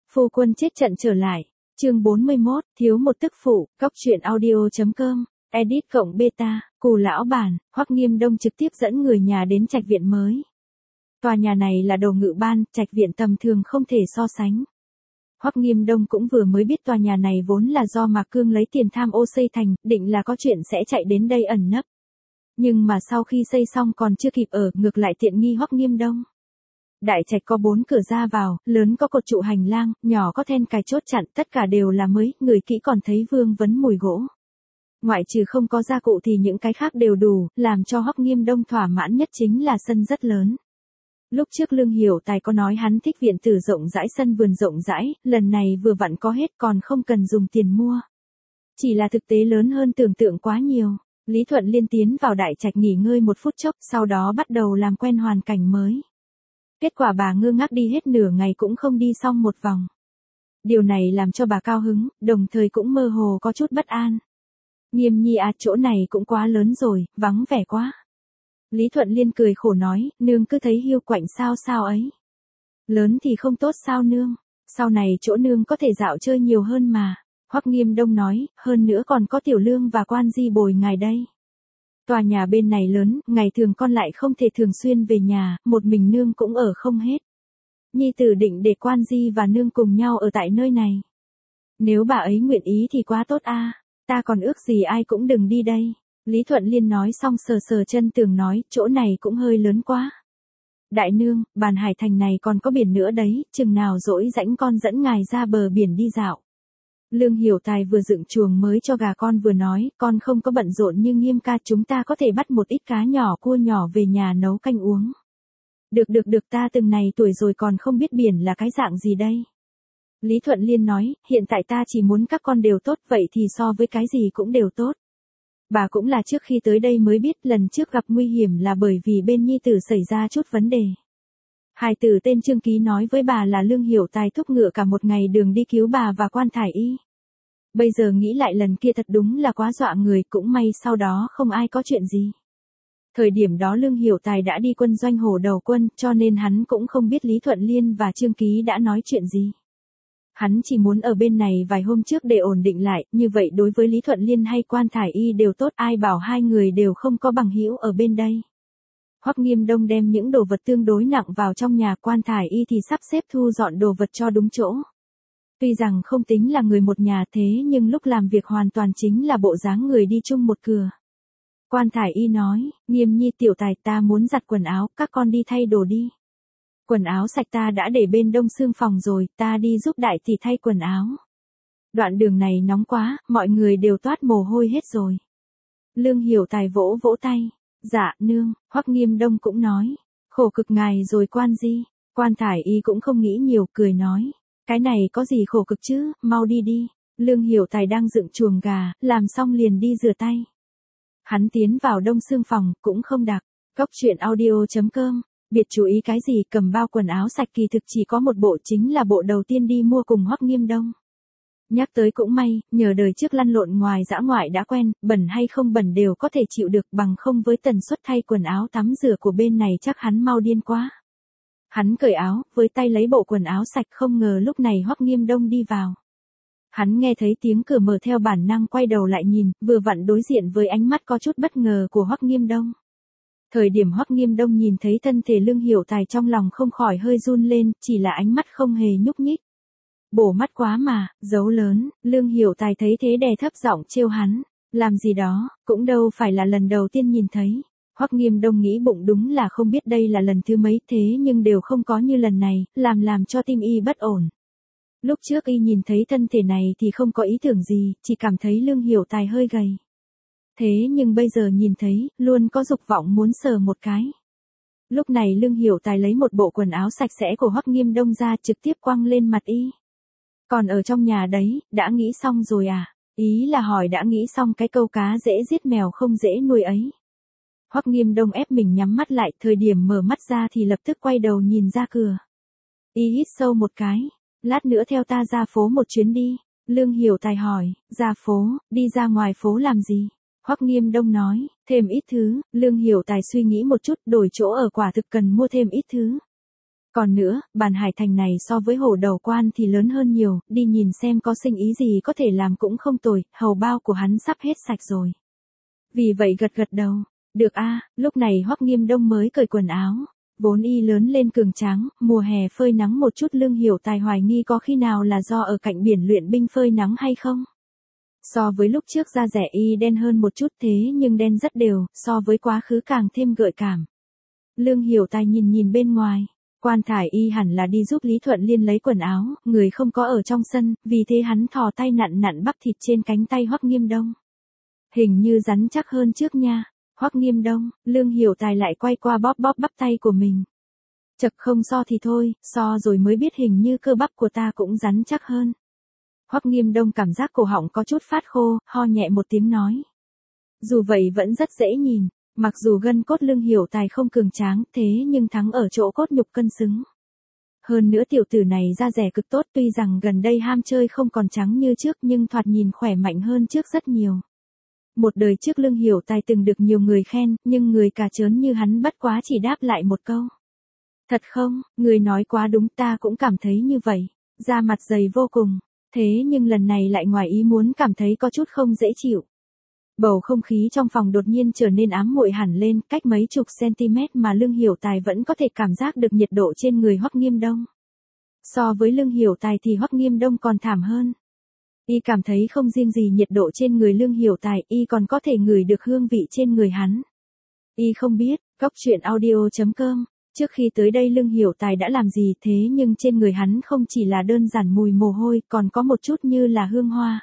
Phu quân chết trận trở lại. Chương 41, thiếu một tức phụ, góc truyện audio.com, edit cộng beta, Cù lão bản, Hoắc Nghiêm Đông trực tiếp dẫn người nhà đến trạch viện mới. Tòa nhà này là đồ ngự ban, trạch viện tầm thường không thể so sánh. Hoắc Nghiêm Đông cũng vừa mới biết tòa nhà này vốn là do Mạc Cương lấy tiền tham ô xây thành, định là có chuyện sẽ chạy đến đây ẩn nấp. Nhưng mà sau khi xây xong còn chưa kịp ở, ngược lại tiện nghi Hoắc Nghiêm Đông. Đại trạch có 4 cửa ra vào, lớn có cột trụ hành lang, nhỏ có then cài chốt chặn, tất cả đều là mới, người kỹ còn thấy vương vấn mùi gỗ. Ngoại trừ không có gia cụ thì những cái khác đều đủ, làm cho Hoắc Nghiêm Đông thỏa mãn nhất chính là sân rất lớn. Lúc trước Lương Hiểu Tài có nói hắn thích viện tử rộng rãi, sân vườn rộng rãi, lần này vừa vặn có hết còn không cần dùng tiền mua. Chỉ là thực tế lớn hơn tưởng tượng quá nhiều. Lý Thuận Liên tiến vào đại trạch nghỉ ngơi một phút chốc, sau đó bắt đầu làm quen hoàn cảnh mới. Kết quả bà ngơ ngác đi hết nửa ngày cũng không đi xong một vòng. Điều này làm cho bà cao hứng, đồng thời cũng mơ hồ có chút bất an. Nghiêm nhi à, chỗ này cũng quá lớn rồi, vắng vẻ quá. Lý Thuận Liên cười khổ nói, nương cứ thấy hiu quạnh sao ấy. Lớn thì không tốt sao nương, sau này chỗ nương có thể dạo chơi nhiều hơn mà. Hoắc Nghiêm Đông nói, hơn nữa còn có Tiểu Lương và Quan Di bồi ngài đây. Tòa nhà bên này lớn, ngày thường con lại không thể thường xuyên về nhà, một mình nương cũng ở không hết. Nhi tử định để Quan Di và nương cùng nhau ở tại nơi này. Nếu bà ấy nguyện ý thì quá tốt a, ta còn ước gì ai cũng đừng đi đây. Lý Thuận Liên nói xong sờ sờ chân tường nói, chỗ này cũng hơi lớn quá. Đại nương, Bàn Hải Thành này còn có biển nữa đấy, chừng nào rỗi rãnh con dẫn ngài ra bờ biển đi dạo. Lương Hiểu Tài vừa dựng chuồng mới cho gà con vừa nói, con không có bận rộn như Nghiêm ca, chúng ta có thể bắt một ít cá nhỏ cua nhỏ về nhà nấu canh uống. Được, ta từng này tuổi rồi còn không biết biển là cái dạng gì đây. Lý Thuận Liên nói, hiện tại ta chỉ muốn các con đều tốt, vậy thì so với cái gì cũng đều tốt. Bà cũng là trước khi tới đây mới biết, lần trước gặp nguy hiểm là bởi vì bên nhi tử xảy ra chút vấn đề. Hài tử tên Trương Ký nói với bà là Lương Hiểu Tài thúc ngựa cả một ngày đường đi cứu bà và Quan Thải Y. Bây giờ nghĩ lại lần kia thật đúng là quá dọa người, cũng may sau đó không ai có chuyện gì. Thời điểm đó Lương Hiểu Tài đã đi quân doanh Hổ Đầu Quân, cho nên hắn cũng không biết Lý Thuận Liên và Trương Ký đã nói chuyện gì. Hắn chỉ muốn ở bên này vài hôm trước để ổn định lại, như vậy đối với Lý Thuận Liên hay Quan Thải Y đều tốt, ai bảo hai người đều không có bằng hữu ở bên đây. Hoắc Nghiêm Đông đem những đồ vật tương đối nặng vào trong nhà, Quan Thải Y thì sắp xếp thu dọn đồ vật cho đúng chỗ. Tuy rằng không tính là người một nhà thế nhưng lúc làm việc hoàn toàn chính là bộ dáng người đi chung một cửa. Quan Thải Y nói, Nghiêm nhi Tiểu Tài, ta muốn giặt quần áo, các con đi thay đồ đi. Quần áo sạch ta đã để bên đông xương phòng rồi, ta đi giúp đại tỷ thay quần áo. Đoạn đường này nóng quá, mọi người đều toát mồ hôi hết rồi. Lương Hiểu Tài vỗ vỗ tay. Dạ, nương. Hoắc Nghiêm Đông cũng nói. Khổ cực ngài rồi Quan Di. Quan Thải Y cũng không nghĩ nhiều, cười nói. Cái này có gì khổ cực chứ, mau đi đi. Lương Hiểu Tài đang dựng chuồng gà, làm xong liền đi rửa tay. Hắn tiến vào đông xương phòng, cũng không đặc. Góc truyện audio.com. Biệt chú ý cái gì, cầm bao quần áo sạch kỳ thực chỉ có một bộ, chính là bộ đầu tiên đi mua cùng Hoắc Nghiêm Đông. Nhắc tới cũng may, nhờ đời trước lăn lộn ngoài dã ngoại đã quen, bẩn hay không bẩn đều có thể chịu được, bằng không với tần suất thay quần áo tắm rửa của bên này chắc hắn mau điên quá. Hắn cởi áo, với tay lấy bộ quần áo sạch, không ngờ lúc này Hoắc Nghiêm Đông đi vào. Hắn nghe thấy tiếng cửa mở theo bản năng quay đầu lại nhìn, vừa vặn đối diện với ánh mắt có chút bất ngờ của Hoắc Nghiêm Đông. Thời điểm Hoắc Nghiêm Đông nhìn thấy thân thể Lương Hiểu Tài trong lòng không khỏi hơi run lên, chỉ là ánh mắt không hề nhúc nhích. Bổ mắt quá mà, dấu lớn. Lương Hiểu Tài thấy thế đè thấp giọng trêu hắn, làm gì đó, cũng đâu phải là lần đầu tiên nhìn thấy. Hoắc Nghiêm Đông nghĩ bụng đúng là không biết đây là lần thứ mấy, thế nhưng đều không có như lần này, làm cho tim y bất ổn. Lúc trước y nhìn thấy thân thể này thì không có ý tưởng gì, chỉ cảm thấy Lương Hiểu Tài hơi gầy. Thế nhưng bây giờ nhìn thấy, luôn có dục vọng muốn sờ một cái. Lúc này Lương Hiểu Tài lấy một bộ quần áo sạch sẽ của Hoắc Nghiêm Đông ra, trực tiếp quăng lên mặt y. Còn ở trong nhà đấy, đã nghĩ xong rồi à? Ý là hỏi đã nghĩ xong cái câu cá dễ giết mèo không dễ nuôi ấy. Hoắc Nghiêm Đông ép mình nhắm mắt lại, thời điểm mở mắt ra thì lập tức quay đầu nhìn ra cửa. Y hít sâu một cái, lát nữa theo ta ra phố một chuyến đi. Lương Hiểu Tài hỏi, ra phố, đi ra ngoài phố làm gì? Hoắc Nghiêm Đông nói, thêm ít thứ. Lương Hiểu Tài suy nghĩ một chút, đổi chỗ ở quả thực cần mua thêm ít thứ. Còn nữa, bàn hải thành này so với Hổ Đầu Quan thì lớn hơn nhiều, đi nhìn xem có sinh ý gì có thể làm cũng không tồi, hầu bao của hắn sắp hết sạch rồi. Vì vậy gật gật đầu, được a. Lúc này Hoắc Nghiêm Đông mới cởi quần áo. Vốn y lớn lên cường tráng, mùa hè phơi nắng một chút Lương Hiểu Tài hoài nghi có khi nào là do ở cạnh biển luyện binh phơi nắng hay không. So với lúc trước da rẻ y đen hơn một chút thế nhưng đen rất đều, so với quá khứ càng thêm gợi cảm. Lương Hiểu Tài nhìn nhìn bên ngoài, Quan Thải Y hẳn là đi giúp Lý Thuận Liên lấy quần áo, người không có ở trong sân, vì thế hắn thò tay nặn nặn bắp thịt trên cánh tay Hoắc Nghiêm Đông. Hình như rắn chắc hơn trước nha. Hoắc Nghiêm Đông, Lương Hiểu Tài lại quay qua bóp bóp bắp tay của mình. Chật không so thì thôi, so rồi mới biết hình như cơ bắp của ta cũng rắn chắc hơn. Hoắc Nghiêm Đông cảm giác cổ họng có chút phát khô, ho nhẹ một tiếng nói. Dù vậy vẫn rất dễ nhìn, mặc dù gân cốt Lương Hiểu Tài không cường tráng thế nhưng thắng ở chỗ cốt nhục cân xứng. Hơn nữa tiểu tử này da dẻ cực tốt tuy rằng gần đây ham chơi không còn trắng như trước nhưng thoạt nhìn khỏe mạnh hơn trước rất nhiều. Một đời trước Lương Hiểu Tài từng được nhiều người khen, nhưng người cà chớn như hắn bất quá chỉ đáp lại một câu. Thật không, người nói quá đúng ta cũng cảm thấy như vậy, da mặt dày vô cùng, thế nhưng lần này lại ngoài ý muốn cảm thấy có chút không dễ chịu. Bầu không khí trong phòng đột nhiên trở nên ám muội hẳn lên, cách mấy chục cm mà Lương Hiểu Tài vẫn có thể cảm giác được nhiệt độ trên người Hoắc Nghiêm Đông. So với Lương Hiểu Tài thì Hoắc Nghiêm Đông còn thảm hơn. Y cảm thấy không riêng gì nhiệt độ trên người Lương Hiểu Tài, y còn có thể ngửi được hương vị trên người hắn. Y không biết, goctruyện.audio.com, trước khi tới đây Lương Hiểu Tài đã làm gì thế nhưng trên người hắn không chỉ là đơn giản mùi mồ hôi, còn có một chút như là hương hoa.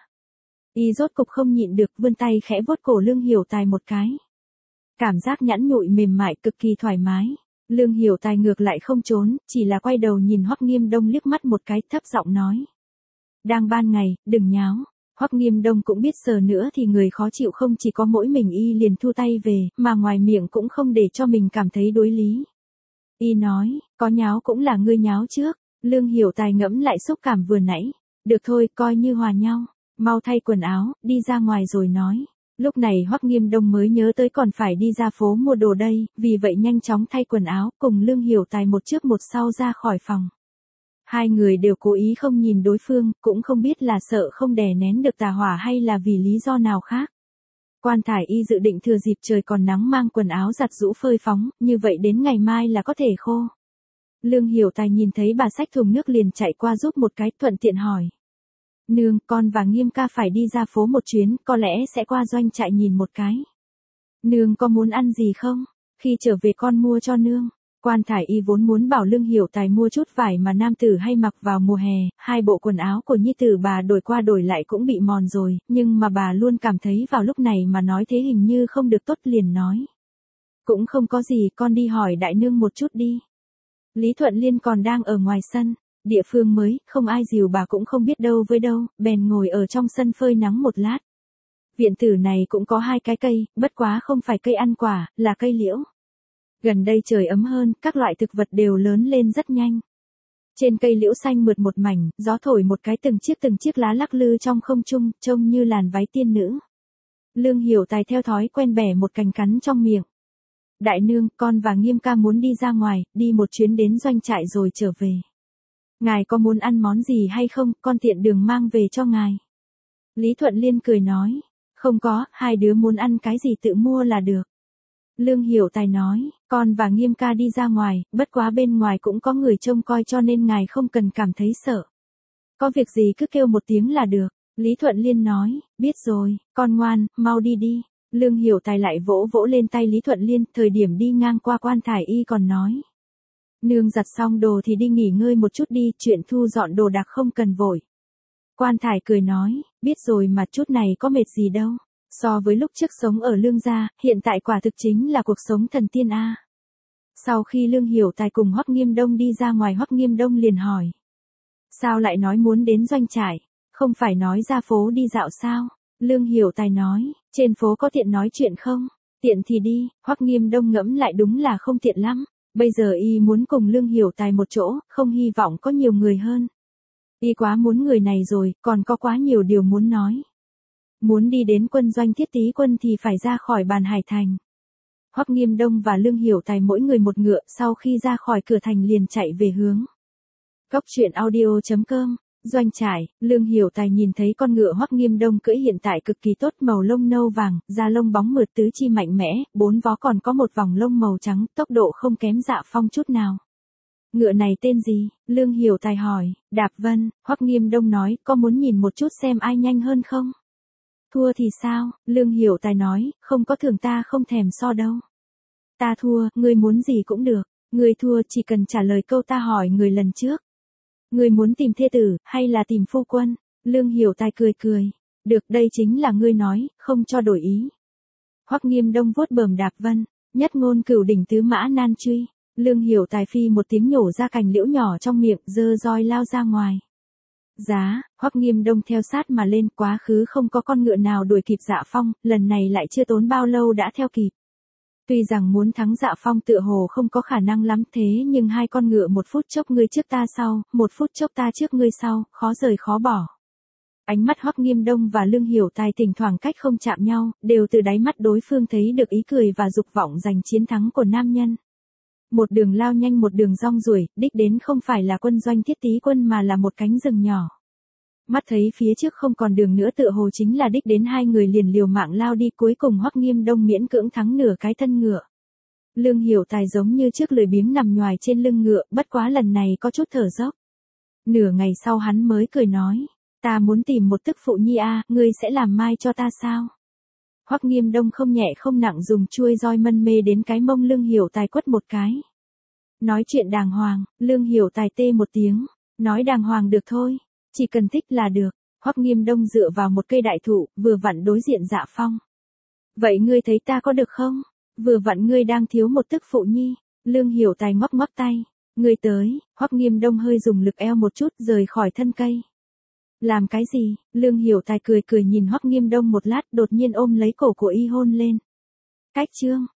Y rốt cục không nhịn được vươn tay khẽ vuốt cổ Lương Hiểu Tài một cái. Cảm giác nhẵn nhụi mềm mại cực kỳ thoải mái. Lương Hiểu Tài ngược lại không trốn, chỉ là quay đầu nhìn Hoắc Nghiêm Đông liếc mắt một cái thấp giọng nói. Đang ban ngày, đừng nháo. Hoắc Nghiêm Đông cũng biết sờ nữa thì người khó chịu không chỉ có mỗi mình y liền thu tay về, mà ngoài miệng cũng không để cho mình cảm thấy đối lý. Y nói, có nháo cũng là ngươi nháo trước. Lương Hiểu Tài ngẫm lại xúc cảm vừa nãy. Được thôi, coi như hòa nhau. Mau thay quần áo, đi ra ngoài rồi nói. Lúc này Hoắc Nghiêm Đông mới nhớ tới còn phải đi ra phố mua đồ đây, vì vậy nhanh chóng thay quần áo, cùng Lương Hiểu Tài một trước một sau ra khỏi phòng. Hai người đều cố ý không nhìn đối phương, cũng không biết là sợ không đè nén được tà hỏa hay là vì lý do nào khác. Quan Thải Y dự định thừa dịp trời còn nắng mang quần áo giặt giũ phơi phóng, như vậy đến ngày mai là có thể khô. Lương Hiểu Tài nhìn thấy bà xách thùng nước liền chạy qua giúp một cái, thuận tiện hỏi. Nương, con và Nghiêm ca phải đi ra phố một chuyến, có lẽ sẽ qua doanh trại nhìn một cái. Nương có muốn ăn gì không? Khi trở về con mua cho nương. Quan Thải Y vốn muốn bảo Lương Hiểu Tài mua chút vải mà nam tử hay mặc vào mùa hè, hai bộ quần áo của nhi tử bà đổi qua đổi lại cũng bị mòn rồi, nhưng mà bà luôn cảm thấy vào lúc này mà nói thế hình như không được tốt liền nói. Cũng không có gì, con đi hỏi đại nương một chút đi. Lý Thuận Liên còn đang ở ngoài sân, địa phương mới, không ai dìu bà cũng không biết đâu với đâu, bèn ngồi ở trong sân phơi nắng một lát. Viện tử này cũng có hai cái cây, bất quá không phải cây ăn quả, là cây liễu. Gần đây trời ấm hơn, các loại thực vật đều lớn lên rất nhanh. Trên cây liễu xanh mượt một mảnh, gió thổi một cái từng chiếc lá lắc lư trong không trung, trông như làn váy tiên nữ. Lương Hiểu Tài theo thói quen bẻ một cành cắn trong miệng. Đại nương, con và Nghiêm ca muốn đi ra ngoài, đi một chuyến đến doanh trại rồi trở về. Ngài có muốn ăn món gì hay không, con tiện đường mang về cho ngài. Lý Thuận Liên cười nói, không có, hai đứa muốn ăn cái gì tự mua là được. Lương Hiểu Tài nói, con và Nghiêm ca đi ra ngoài, bất quá bên ngoài cũng có người trông coi cho nên ngài không cần cảm thấy sợ. Có việc gì cứ kêu một tiếng là được. Lý Thuận Liên nói, biết rồi, con ngoan, mau đi đi. Lương Hiểu Tài lại vỗ vỗ lên tay Lý Thuận Liên, thời điểm đi ngang qua Quan Thải Y còn nói. Nương giặt xong đồ thì đi nghỉ ngơi một chút đi, chuyện thu dọn đồ đạc không cần vội. Quan Thải cười nói, biết rồi mà chút này có mệt gì đâu. So với lúc trước sống ở Lương gia, hiện tại quả thực chính là cuộc sống thần tiên a. Sau khi Lương Hiểu Tài cùng Hoắc Nghiêm Đông đi ra ngoài, Hoắc Nghiêm Đông liền hỏi. Sao lại nói muốn đến doanh trại? Không phải nói ra phố đi dạo sao? Lương Hiểu Tài nói, trên phố có tiện nói chuyện không? Tiện thì đi. Hoắc Nghiêm Đông ngẫm lại đúng là không tiện lắm. Bây giờ y muốn cùng Lương Hiểu Tài một chỗ, không hy vọng có nhiều người hơn. Y quá muốn người này rồi, còn có quá nhiều điều muốn nói. Muốn đi đến quân doanh Thiết Tý quân thì phải ra khỏi bàn hải thành. Hoắc Nghiêm Đông và Lương Hiểu Tài mỗi người một ngựa, sau khi ra khỏi cửa thành liền chạy về hướng Cốc truyện audio.com. Doanh trại, Lương Hiểu Tài nhìn thấy con ngựa Hoắc Nghiêm Đông cưỡi hiện tại cực kỳ tốt, màu lông nâu vàng, da lông bóng mượt, tứ chi mạnh mẽ, bốn vó còn có một vòng lông màu trắng, tốc độ không kém Dạ Phong chút nào. Ngựa này tên gì? Lương Hiểu Tài hỏi. Đạp Vân. Hoắc Nghiêm Đông nói, có muốn nhìn một chút xem ai nhanh hơn không? Thua thì sao? Lương Hiểu Tài nói, không có thưởng ta không thèm so đâu. Ta thua, ngươi muốn gì cũng được. Ngươi thua chỉ cần trả lời câu ta hỏi người lần trước. Ngươi muốn tìm thê tử, hay là tìm phu quân? Lương Hiểu Tài cười cười. Được, đây chính là ngươi nói, không cho đổi ý. Hoắc Nghiêm Đông vuốt bờm Đạp Vân. Nhất ngôn cửu đỉnh tứ mã nan truy. Lương Hiểu Tài phi một tiếng nhổ ra cành liễu nhỏ trong miệng, giơ roi lao ra ngoài. Giá, Hoắc Nghiêm Đông theo sát mà lên, quá khứ không có con ngựa nào đuổi kịp Dạ Phong, lần này lại chưa tốn bao lâu đã theo kịp. Tuy rằng muốn thắng Dạ Phong tựa hồ không có khả năng lắm thế nhưng hai con ngựa một phút chốc ngươi trước ta sau, một phút chốc ta trước ngươi sau, khó rời khó bỏ. Ánh mắt Hoắc Nghiêm Đông và Lương Hiểu Tài thỉnh thoảng cách không chạm nhau, đều từ đáy mắt đối phương thấy được ý cười và dục vọng giành chiến thắng của nam nhân. Một đường lao nhanh một đường rong ruổi, đích đến không phải là quân doanh Thiết Tý quân mà là một cánh rừng nhỏ. Mắt thấy phía trước không còn đường nữa tựa hồ chính là đích đến, hai người liền liều mạng lao đi, cuối cùng Hoắc Nghiêm Đông miễn cưỡng thắng nửa cái thân ngựa. Lương Hiểu Tài giống như trước lười biếng nằm nhoài trên lưng ngựa, bất quá lần này có chút thở dốc. Nửa ngày sau hắn mới cười nói, ta muốn tìm một tức phụ nhi a, ngươi sẽ làm mai cho ta sao? Hoắc Nghiêm Đông không nhẹ không nặng dùng chuôi roi mân mê đến cái mông Lương Hiểu Tài quất một cái. Nói chuyện đàng hoàng, Lương Hiểu Tài tê một tiếng, nói đàng hoàng được thôi, chỉ cần thích là được. Hoắc Nghiêm Đông dựa vào một cây đại thụ, vừa vặn đối diện Dạ Phong. Vậy ngươi thấy ta có được không? Vừa vặn ngươi đang thiếu một tức phụ nhi. Lương Hiểu Tài ngoắc ngoắc tay. Ngươi tới. Hoắc Nghiêm Đông hơi dùng lực eo một chút rời khỏi thân cây. Làm cái gì? Lương Hiểu Tài cười cười nhìn Hoắc Nghiêm Đông một lát, đột nhiên ôm lấy cổ của y hôn lên. Cách chương.